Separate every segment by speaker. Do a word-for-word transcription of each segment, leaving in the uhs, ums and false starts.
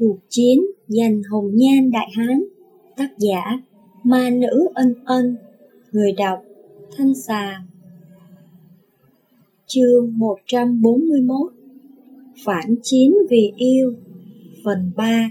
Speaker 1: Cuộc chiến giành hồng nhan Đại Hán. Tác giả Ma Nữ Ân Ân. Người đọc Thanh Xà. Chương một trăm bốn mươi mốt. Phản chiến vì yêu. Phần ba.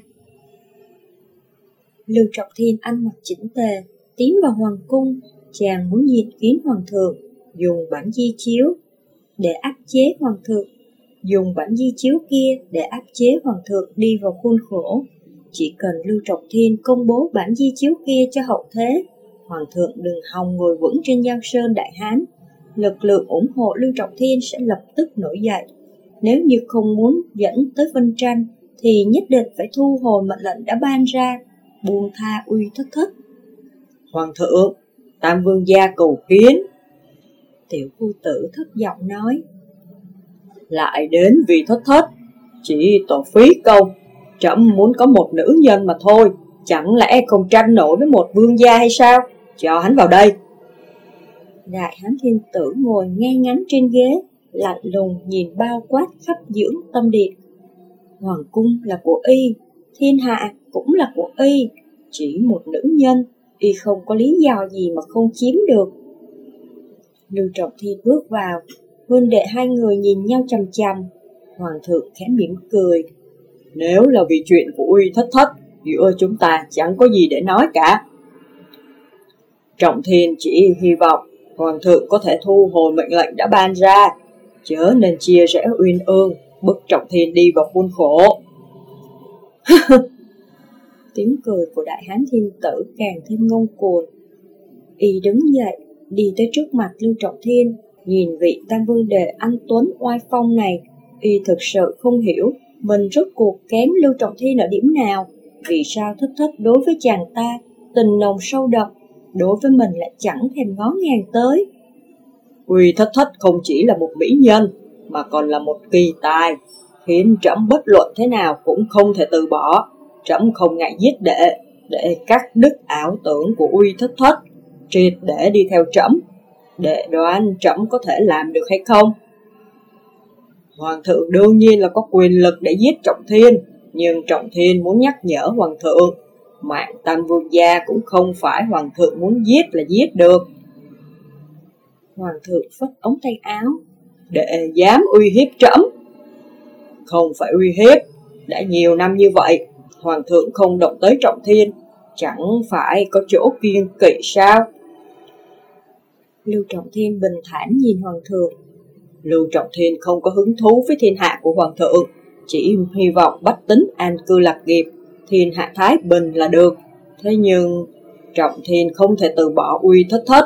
Speaker 1: Lưu Trọng Thiên ăn mặc chỉnh tề, tiến vào hoàng cung. Chàng muốn diện kiến hoàng thượng, dùng bản di chiếu để áp chế hoàng thượng. Dùng bản di chiếu kia để áp chế hoàng thượng đi vào khuôn khổ. Chỉ cần Lưu Trọng Thiên công bố bản di chiếu kia cho hậu thế, hoàng thượng đừng hòng ngồi vững trên Giang Sơn Đại Hán. Lực lượng ủng hộ Lưu Trọng Thiên sẽ lập tức nổi dậy. Nếu như không muốn dẫn tới phân tranh, thì nhất định phải thu hồi mệnh lệnh đã ban ra, buông tha Uy Thất Thất.
Speaker 2: Hoàng thượng, Tam Vương gia cầu kiến.
Speaker 1: Tiểu phu tử thất giọng nói.
Speaker 2: Lại đến vì Thất Thất, chỉ tổ phí công. Trẫm muốn có một nữ nhân mà thôi, chẳng lẽ không tranh nổi với một vương gia hay sao? Cho hắn vào đây.
Speaker 1: Đại Hán Thiên Tử ngồi ngay ngắn trên ghế, lạnh lùng nhìn bao quát khắp dưỡng tâm điện. Hoàng cung là của y, thiên hạ cũng là của y, chỉ một nữ nhân, y không có lý do gì mà không chiếm được. Lưu Trọng Thiên bước vào, huynh đệ hai người nhìn nhau chằm chằm. Hoàng thượng khẽ mỉm cười.
Speaker 2: Nếu là vì chuyện của Uy Thất Thất, giữa chúng ta chẳng có gì để nói cả. Trọng Thiên chỉ hy vọng hoàng thượng có thể thu hồi mệnh lệnh đã ban ra, chớ nên chia rẽ uyên ương, bức Trọng Thiên đi vào khuôn khổ.
Speaker 1: Tiếng cười của Đại Hán Thiên Tử càng thêm ngông cuồng. Y đứng dậy, đi tới trước mặt Lưu Trọng Thiên, nhìn vị Tam Vương đệ anh tuấn oai phong này. Y thực sự không hiểu mình rốt cuộc kém Lưu Trọng Thiên ở điểm nào. Vì sao Thất Thất đối với chàng ta tình nồng sâu đậm, đối với mình lại chẳng thèm ngó ngàng tới.
Speaker 2: Uy Thất Thất không chỉ là một mỹ nhân, mà còn là một kỳ tài, khiến trẫm bất luận thế nào cũng không thể từ bỏ. Trẫm không ngại giết đệ, để cắt đứt ảo tưởng của Uy Thất Thất, triệt để đi theo trẫm. Đệ đoán trẫm có thể làm được hay không? Hoàng thượng đương nhiên là có quyền lực để giết Trọng Thiên, nhưng Trọng Thiên muốn nhắc nhở hoàng thượng, mạng Tam Vương gia cũng không phải hoàng thượng muốn giết là giết được.
Speaker 1: Hoàng thượng phất ống tay áo.
Speaker 2: Đệ dám uy hiếp trẫm? Không phải uy hiếp, đã nhiều năm như vậy, hoàng thượng không động tới Trọng Thiên, chẳng phải có chỗ kiêng kỵ sao?
Speaker 1: Lưu Trọng Thiên bình thản nhìn hoàng thượng.
Speaker 2: Lưu Trọng Thiên không có hứng thú với thiên hạ của hoàng thượng, chỉ hy vọng bách tính an cư lạc nghiệp, thiên hạ thái bình là được. Thế nhưng Trọng Thiên không thể từ bỏ Uy Thất Thất.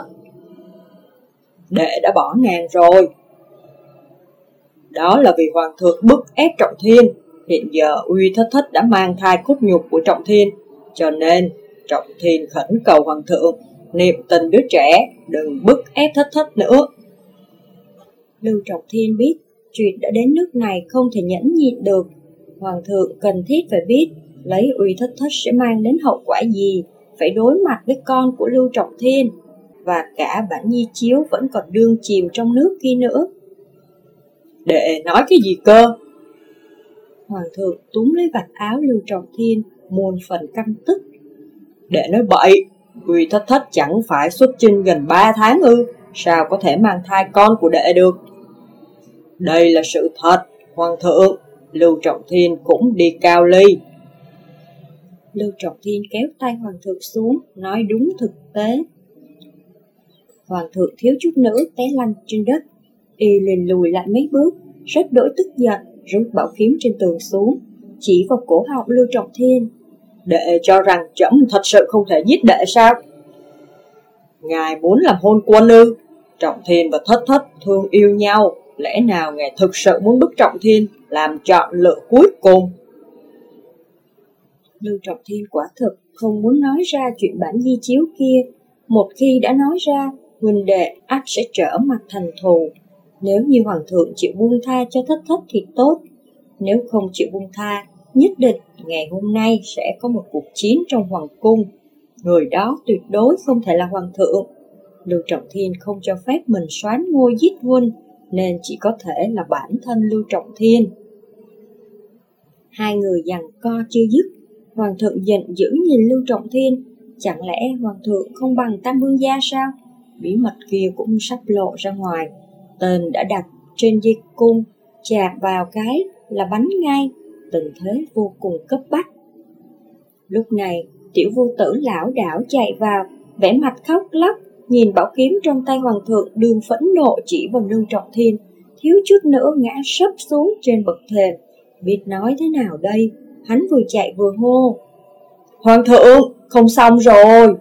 Speaker 2: Đệ đã bỏ nàng rồi. Đó là vì hoàng thượng bức ép Trọng Thiên. Hiện giờ Uy Thất Thất đã mang thai cốt nhục của Trọng Thiên, cho nên Trọng Thiên khẩn cầu hoàng thượng niệm tình đứa trẻ, đừng bức ép Thất Thất nữa.
Speaker 1: Lưu Trọng Thiên biết chuyện đã đến nước này không thể nhẫn nhịn được. Hoàng thượng cần thiết phải biết lấy Uy Thất Thất sẽ mang đến hậu quả gì, phải đối mặt với con của Lưu Trọng Thiên, và cả bản di chiếu vẫn còn đương chìm trong nước kia nữa.
Speaker 2: Đệ nói cái gì cơ?
Speaker 1: Hoàng thượng túm lấy vạt áo Lưu Trọng Thiên, muôn phần căm tức.
Speaker 2: Đệ nói bậy, Uy Thất Thất chẳng phải xuất chinh gần ba tháng ư, sao có thể mang thai con của đệ được? Đây là sự thật, hoàng thượng. Lưu Trọng Thiên cũng đi cao ly.
Speaker 1: Lưu Trọng Thiên kéo tay hoàng thượng xuống, nói đúng thực tế. Hoàng thượng thiếu chút nữa té lăn trên đất. Y liền lùi lại mấy bước, rất đỗi tức giận, rút bảo kiếm trên tường xuống, chỉ vào cổ họng Lưu Trọng Thiên.
Speaker 2: Đệ cho rằng trẫm thật sự không thể giết đệ sao? Ngài muốn làm hôn quân ư? Trọng Thiên và Thất Thất thương yêu nhau, lẽ nào ngài thực sự muốn bức Trọng Thiên làm chọn lựa cuối cùng?
Speaker 1: Lưu Trọng Thiên quả thực không muốn nói ra chuyện bản di chiếu kia. Một khi đã nói ra, huynh đệ ắt sẽ trở mặt thành thù. Nếu như hoàng thượng chịu buông tha cho Thất Thất thì tốt, nếu không chịu buông tha, nhất định ngày hôm nay sẽ có một cuộc chiến trong hoàng cung. Người đó tuyệt đối không thể là hoàng thượng. Lưu Trọng Thiên không cho phép mình soán ngôi giết huynh, nên chỉ có thể là bản thân Lưu Trọng Thiên. Hai người giằng co chưa dứt. Hoàng thượng giận dữ nhìn Lưu Trọng Thiên. Chẳng lẽ hoàng thượng không bằng Tam Vương gia sao? Bí mật kia cũng sắp lộ ra ngoài. Tên đã đặt trên dây cung, chạm vào cái là bắn ngay. Tình thế vô cùng cấp bách. Lúc này Tiểu Vô Tử lão đảo chạy vào, vẻ mặt khóc lóc, nhìn bảo kiếm trong tay hoàng thượng, đường phẫn nộ chỉ vào Lưu Trọng Thiên, thiếu chút nữa ngã sấp xuống trên bậc thềm. Biết nói thế nào đây? Hắn vừa chạy vừa hô: Hoàng thượng, không xong rồi!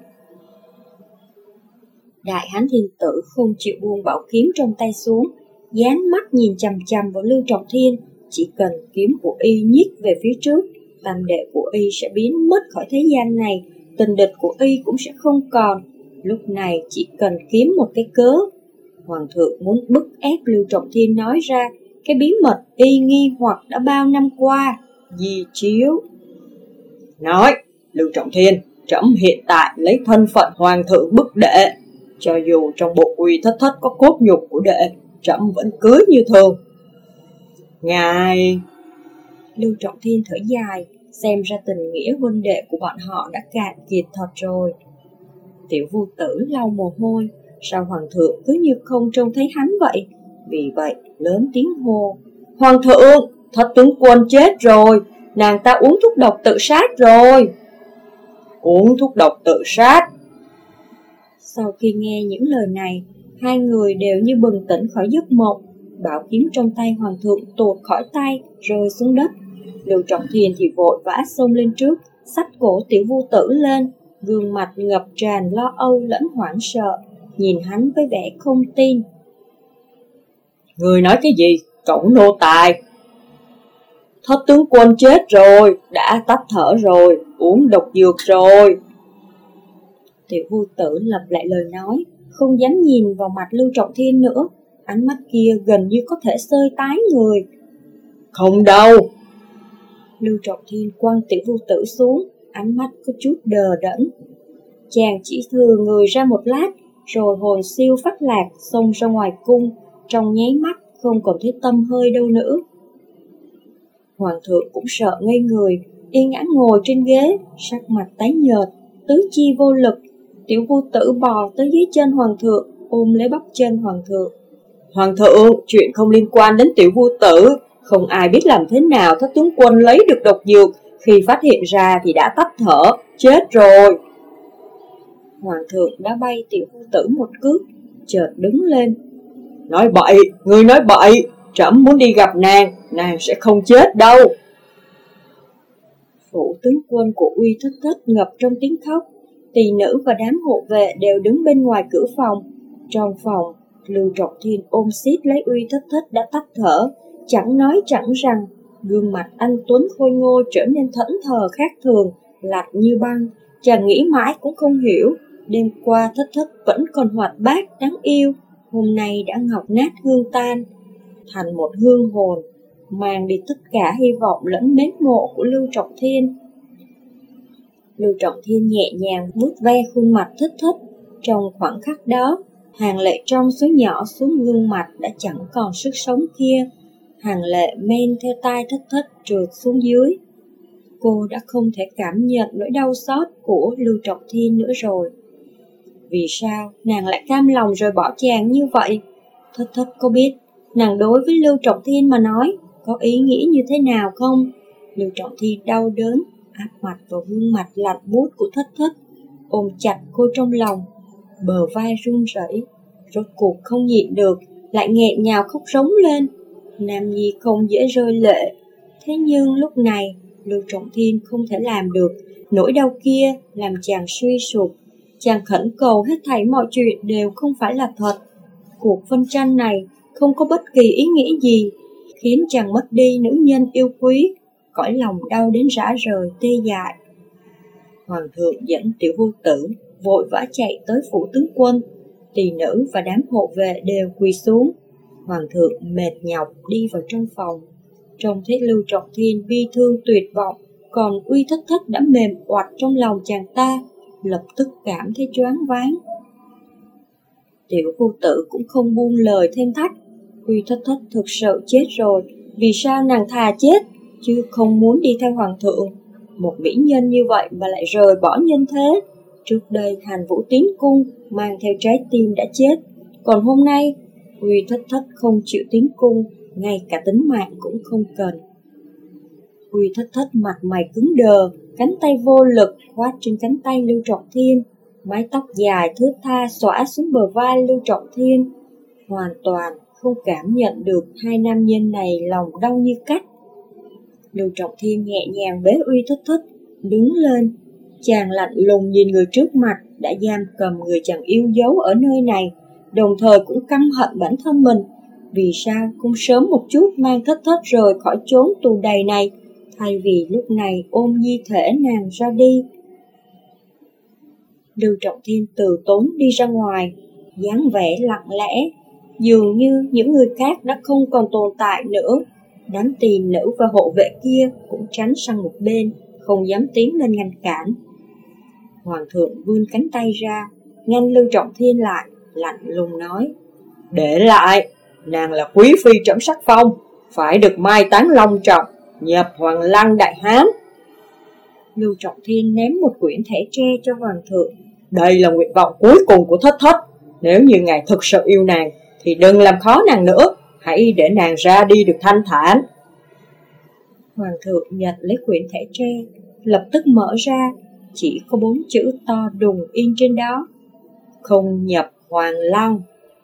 Speaker 1: Đại Hán Thiên Tử không chịu buông bảo kiếm trong tay xuống, dán mắt nhìn chằm chằm vào Lưu Trọng Thiên. Chỉ cần kiếm của y nhích về phía trước, tam đệ của y sẽ biến mất khỏi thế gian này, tình địch của y cũng sẽ không còn. Lúc này chỉ cần kiếm một cái cớ. Hoàng thượng muốn bức ép Lưu Trọng Thiên nói ra cái bí mật y nghi hoặc đã bao năm qua, di chiếu. Nói, Lưu Trọng Thiên, trẫm hiện tại lấy thân phận hoàng thượng bức đệ. Cho dù trong bộ uy thất thất có cốt nhục của đệ, trẫm vẫn cưới như thường. Ngài... Lưu Trọng Thiên thở dài, xem ra tình nghĩa huynh đệ của bọn họ đã cạn kiệt thật rồi. Tiểu Vô Tử lau mồ hôi, sao hoàng thượng cứ như không trông thấy hắn vậy? Vì vậy lớn tiếng hô: Hoàng thượng, thất tướng quân chết rồi, nàng ta uống thuốc độc tự sát rồi. Uống thuốc độc tự sát? Sau khi nghe những lời này, hai người đều như bừng tỉnh khỏi giấc mộng. Bảo kiếm trong tay hoàng thượng tuột khỏi tay, rơi xuống đất. Lưu Trọng Thiên thì vội vã xông lên trước, xách cổ Tiểu Vô Tử lên, gương mặt ngập tràn lo âu lẫn hoảng sợ, nhìn hắn với vẻ không tin. Người nói cái gì? Cẩu nô tài! Thất tướng quân chết rồi, đã tắt thở rồi, uống độc dược rồi. Tiểu Vô Tử lặp lại lời nói, không dám nhìn vào mặt Lưu Trọng Thiên nữa. Ánh mắt kia gần như có thể xơi tái người. Không đâu! Lưu Trọng Thiên quăng Tiểu Vô Tử xuống, ánh mắt có chút đờ đẫn. Chàng chỉ thừa người ra một lát, rồi hồn siêu phách lạc xông ra ngoài cung, trong nháy mắt không còn thấy tâm hơi đâu nữa. Hoàng thượng cũng sợ ngây người, yên ắng ngồi trên ghế, sắc mặt tái nhợt, tứ chi vô lực. Tiểu Vô Tử bò tới dưới chân hoàng thượng, ôm lấy bắp chân hoàng thượng. Hoàng thượng, chuyện không liên quan đến Tiểu Vô Tử, không ai biết làm thế nào thất tướng quân lấy được độc dược, khi phát hiện ra thì đã tắt thở, chết rồi. Hoàng thượng đã bay Tiểu Vô Tử một cước, chợt đứng lên. Nói bậy, ngươi nói bậy, trẫm muốn đi gặp nàng, nàng sẽ không chết đâu. Phủ tướng quân của Uy Thất Thất ngập trong tiếng khóc, tỳ nữ và đám hộ vệ đều đứng bên ngoài cửa phòng. Trong phòng, Lưu Trọng Thiên ôm siết lấy Uy Thất Thất đã tắt thở, chẳng nói chẳng rằng, gương mặt anh tuấn khôi ngô trở nên thẫn thờ khác thường, lạnh như băng. Chàng nghĩ mãi cũng không hiểu, đêm qua Thất Thất vẫn còn hoạt bát đáng yêu, hôm nay đã ngọc nát hương tan, thành một hương hồn, mang đi tất cả hy vọng lẫn mến mộ của Lưu Trọng Thiên. Lưu Trọng Thiên nhẹ nhàng vuốt ve khuôn mặt Thất Thất. Trong khoảnh khắc đó, hàng lệ trong suối nhỏ xuống gương mặt đã chẳng còn sức sống kia. Hàng lệ men theo tai Thất Thất trượt xuống dưới. Cô đã không thể cảm nhận nỗi đau xót của Lưu Trọng Thiên nữa rồi. Vì sao nàng lại cam lòng rời bỏ chàng như vậy? Thất Thất có biết nàng đối với Lưu Trọng Thiên mà nói có ý nghĩ như thế nào không? Lưu Trọng Thiên đau đớn áp mặt vào gương mặt lạnh buốt của Thất Thất, ôm chặt cô trong lòng, bờ vai run rẩy, rốt cuộc không nhịn được, lại nghẹn ngào khóc rống lên. Nam nhi không dễ rơi lệ, thế nhưng lúc này Lưu Trọng Thiên không thể làm được. Nỗi đau kia làm chàng suy sụp, chàng khẩn cầu hết thảy mọi chuyện đều không phải là thật. Cuộc phân tranh này không có bất kỳ ý nghĩa gì, khiến chàng mất đi nữ nhân yêu quý, cõi lòng đau đến rã rời tê dại. Hoàng thượng dẫn Tiểu Vô Tử vội vã chạy tới phủ tướng quân, tỳ nữ và đám hộ vệ đều quỳ xuống. Hoàng thượng mệt nhọc đi vào trong phòng, trông thấy Lưu Trọng Thiên bi thương tuyệt vọng, còn Uy Thất Thất đã mềm oặt trong lòng chàng ta, lập tức cảm thấy choáng váng. Tiểu Vô Tử cũng không buông lời thêm thách. Uy Thất Thất thực sự chết rồi, vì sao nàng thà chết, chứ không muốn đi theo hoàng thượng. Một mỹ nhân như vậy mà lại rời bỏ nhân thế. Trước đây Hàn Vũ tiến cung mang theo trái tim đã chết, còn hôm nay Uy Thất Thất không chịu tiến cung, ngay cả tính mạng cũng không cần. Uy Thất Thất mặt mày cứng đờ, cánh tay vô lực khoát trên cánh tay Lưu Trọng Thiên, mái tóc dài thướt tha xõa xuống bờ vai Lưu Trọng Thiên, hoàn toàn không cảm nhận được hai nam nhân này lòng đau như cắt. Lưu Trọng Thiên nhẹ nhàng bế Uy Thất Thất đứng lên, chàng lạnh lùng nhìn người trước mặt đã giam cầm người chàng yêu dấu ở nơi này, đồng thời cũng căm hận bản thân mình. Vì sao không sớm một chút mang Thất Thất rời khỏi chốn tù đầy này, thay vì lúc này ôm di thể nàng ra đi? Lưu Trọng Thiên từ tốn đi ra ngoài, dáng vẻ lặng lẽ, dường như những người khác đã không còn tồn tại nữa. Đám tỳ nữ và hộ vệ kia cũng tránh sang một bên, không dám tiến lên ngăn cản. Hoàng thượng vươn cánh tay ra, ngăn Lưu Trọng Thiên lại, lạnh lùng nói:
Speaker 2: Để lại, nàng là quý phi trẫm sắc phong, phải được mai táng long trọng, nhập Hoàng Lăng Đại Hán.
Speaker 1: Lưu Trọng Thiên ném một quyển thẻ tre cho hoàng thượng.
Speaker 2: Đây là nguyện vọng cuối cùng của Thất Thất. Nếu như ngài thực sự yêu nàng thì đừng làm khó nàng nữa, hãy để nàng ra đi được thanh thản.
Speaker 1: Hoàng thượng nhận lấy quyển thẻ tre, lập tức mở ra, chỉ có bốn chữ to đùng in trên đó: không nhập Hoàng Lăng.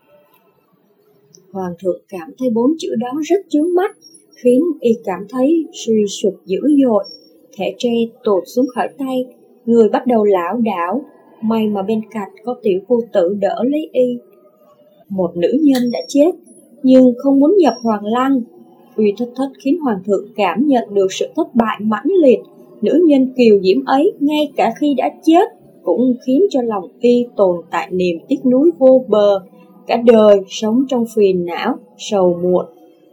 Speaker 1: Hoàng thượng cảm thấy bốn chữ đó rất chướng mắt, khiến y cảm thấy suy sụp dữ dội. Thẻ tre tụt xuống khỏi tay, người bắt đầu lảo đảo. May mà bên cạnh có tiểu phu tử đỡ lấy y. Một nữ nhân đã chết, nhưng không muốn nhập Hoàng Lăng. Uy Thất Thất khiến hoàng thượng cảm nhận được sự thất bại mãnh liệt. Nữ nhân kiều diễm ấy ngay cả khi đã chết cũng khiến cho lòng y tồn tại niềm tiếc nuối vô bờ, cả đời sống trong phiền não, sầu muộn.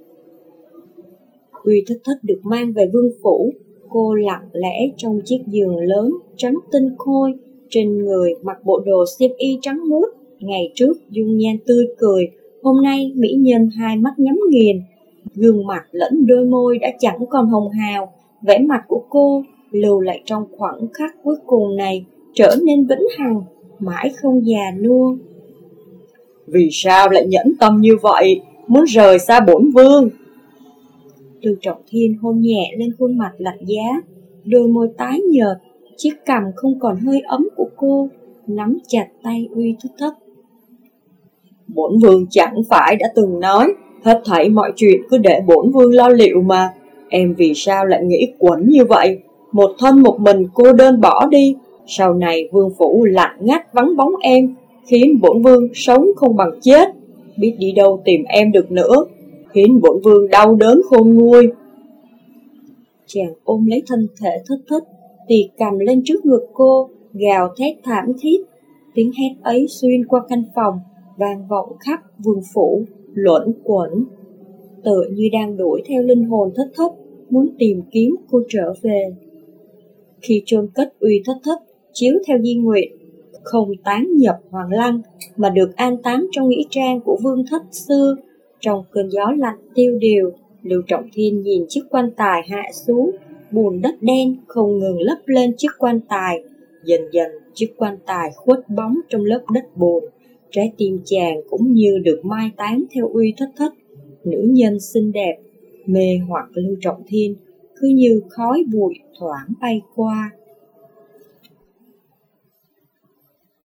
Speaker 1: Uy Thất Thất được mang về vương phủ. Cô lặng lẽ trong chiếc giường lớn trắng tinh khôi, trên người mặc bộ đồ xiêm y trắng muốt. Ngày trước dung nhan tươi cười, hôm nay mỹ nhân hai mắt nhắm nghiền, gương mặt lẫn đôi môi đã chẳng còn hồng hào. Vẻ mặt của cô lưu lại trong khoảnh khắc cuối cùng này trở nên vĩnh hằng, mãi không già nua.
Speaker 2: Vì sao lại nhẫn tâm như vậy, muốn rời xa bổn vương?
Speaker 1: Lưu Trọng Thiên hôn nhẹ lên khuôn mặt lạnh giá, đôi môi tái nhợt, chiếc cằm không còn hơi ấm của cô, nắm chặt tay Uy Thất Thất.
Speaker 2: Bổn vương chẳng phải đã từng nói hết thảy mọi chuyện cứ để bổn vương lo liệu mà. Em vì sao lại nghĩ quẩn như vậy, một thân một mình cô đơn bỏ đi? Sau này vương phủ lặng ngắt vắng bóng em, khiến bổn vương sống không bằng chết, biết đi đâu tìm em được nữa, khiến bổn vương đau đớn khôn nguôi.
Speaker 1: Chàng ôm lấy thân thể Thất Thất, tì cầm lên trước ngực cô, gào thét thảm thiết. Tiếng hét ấy xuyên qua căn phòng, vang vọng khắp vương phủ, luẩn quẩn, tựa như đang đuổi theo linh hồn Thất Thất, muốn tìm kiếm cô trở về. Khi chôn cất Uy Thất Thất, chiếu theo di nguyện, không táng nhập Hoàng Lăng, mà được an táng trong nghĩa trang của vương thất xưa. Trong cơn gió lạnh tiêu điều, Lưu Trọng Thiên nhìn chiếc quan tài hạ xuống, bùn đất đen không ngừng lấp lên chiếc quan tài. Dần dần chiếc quan tài khuất bóng trong lớp đất bùn. Trái tim chàng cũng như được mai táng theo Uy Thất Thất. Nữ nhân xinh đẹp, mê hoặc Lưu Trọng Thiên, cứ như khói bụi thoảng bay qua.